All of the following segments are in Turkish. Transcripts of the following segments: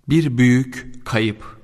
Bir büyük kayıp.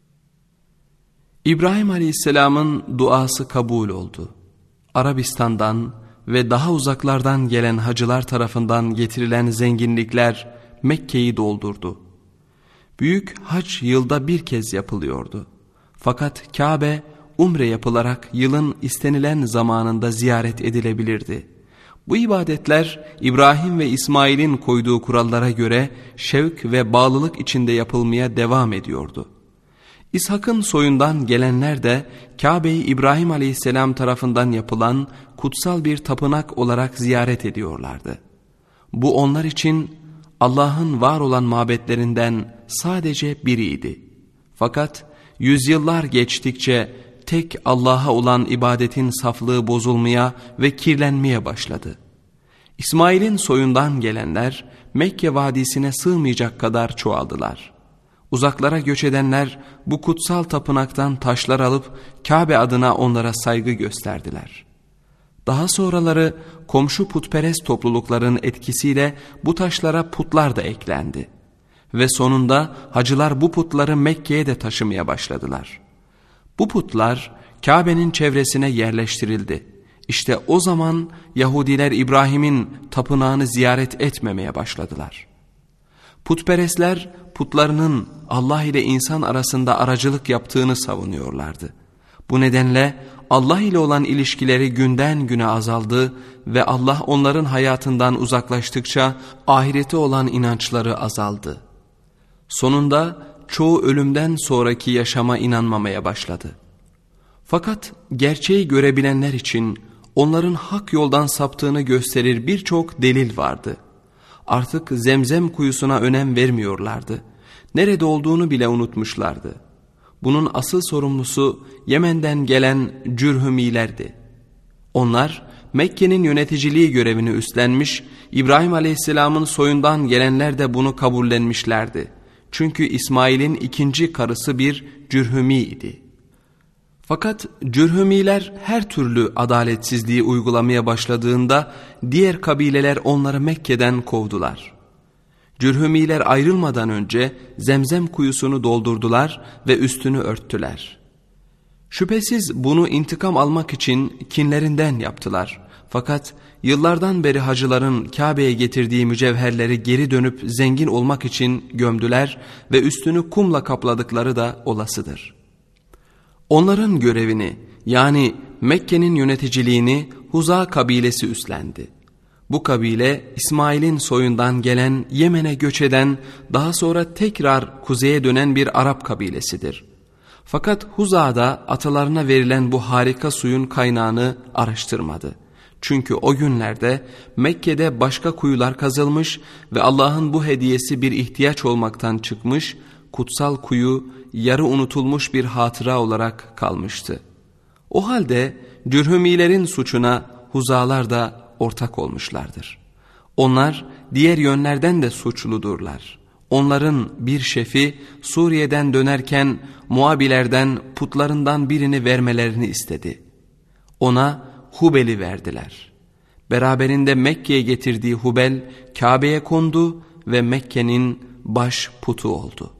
İbrahim Aleyhisselam'ın duası kabul oldu. Arabistan'dan ve daha uzaklardan gelen hacılar tarafından getirilen zenginlikler Mekke'yi doldurdu. Büyük hac yılda bir kez yapılıyordu. Fakat Kabe umre yapılarak yılın istenilen zamanında ziyaret edilebilirdi. Bu ibadetler İbrahim ve İsmail'in koyduğu kurallara göre şevk ve bağlılık içinde yapılmaya devam ediyordu. İshak'ın soyundan gelenler de Kabe'yi İbrahim Aleyhisselam tarafından yapılan kutsal bir tapınak olarak ziyaret ediyorlardı. Bu onlar için Allah'ın var olan mabetlerinden sadece biriydi. Fakat yüzyıllar geçtikçe tek Allah'a olan ibadetin saflığı bozulmaya ve kirlenmeye başladı. İsmail'in soyundan gelenler Mekke vadisine sığmayacak kadar çoğaldılar. Uzaklara göç edenler bu kutsal tapınaktan taşlar alıp Kabe adına onlara saygı gösterdiler. Daha sonraları komşu putperest toplulukların etkisiyle bu taşlara putlar da eklendi. Ve sonunda hacılar bu putları Mekke'ye de taşımaya başladılar. Bu putlar Kabe'nin çevresine yerleştirildi. İşte o zaman Yahudiler İbrahim'in tapınağını ziyaret etmemeye başladılar. Putperestler putlarının Allah ile insan arasında aracılık yaptığını savunuyorlardı. Bu nedenle Allah ile olan ilişkileri günden güne azaldı ve Allah onların hayatından uzaklaştıkça ahirete olan inançları azaldı. Sonunda çoğu ölümden sonraki yaşama inanmamaya başladı. Fakat gerçeği görebilenler için onların hak yoldan saptığını gösterir birçok delil vardı. Artık Zemzem kuyusuna önem vermiyorlardı. Nerede olduğunu bile unutmuşlardı. Bunun asıl sorumlusu Yemen'den gelen Cürhümilerdi. Onlar Mekke'nin yöneticiliği görevini üstlenmiş, İbrahim Aleyhisselam'ın soyundan gelenler de bunu kabullenmişlerdi. Çünkü İsmail'in ikinci karısı bir Cürhümi idi. Fakat Cürhümiler her türlü adaletsizliği uygulamaya başladığında diğer kabileler onları Mekke'den kovdular. Cürhümiler ayrılmadan önce Zemzem kuyusunu doldurdular ve üstünü örttüler. Şüphesiz bunu intikam almak için kinlerinden yaptılar. Fakat yıllardan beri hacıların Kabe'ye getirdiği mücevherleri geri dönüp zengin olmak için gömdüler ve üstünü kumla kapladıkları da olasıdır. Onların görevini yani Mekke'nin yöneticiliğini Huza kabilesi üstlendi. Bu kabile İsmail'in soyundan gelen Yemen'e göç eden daha sonra tekrar kuzeye dönen bir Arap kabilesidir. Fakat Huza'da atalarına verilen bu harika suyun kaynağını araştırmadı. Çünkü o günlerde Mekke'de başka kuyular kazılmış ve Allah'ın bu hediyesi bir ihtiyaç olmaktan çıkmış, kutsal kuyu yarı unutulmuş bir hatıra olarak kalmıştı. O halde Cürhümilerin suçuna Huzalar da ortak olmuşlardır. Onlar diğer yönlerden de suçludurlar. Onların bir şefi Suriye'den dönerken Muabilerden putlarından birini vermelerini istedi. Ona Hubel'i verdiler. Beraberinde Mekke'ye getirdiği Hubel Kabe'ye kondu ve Mekke'nin baş putu oldu.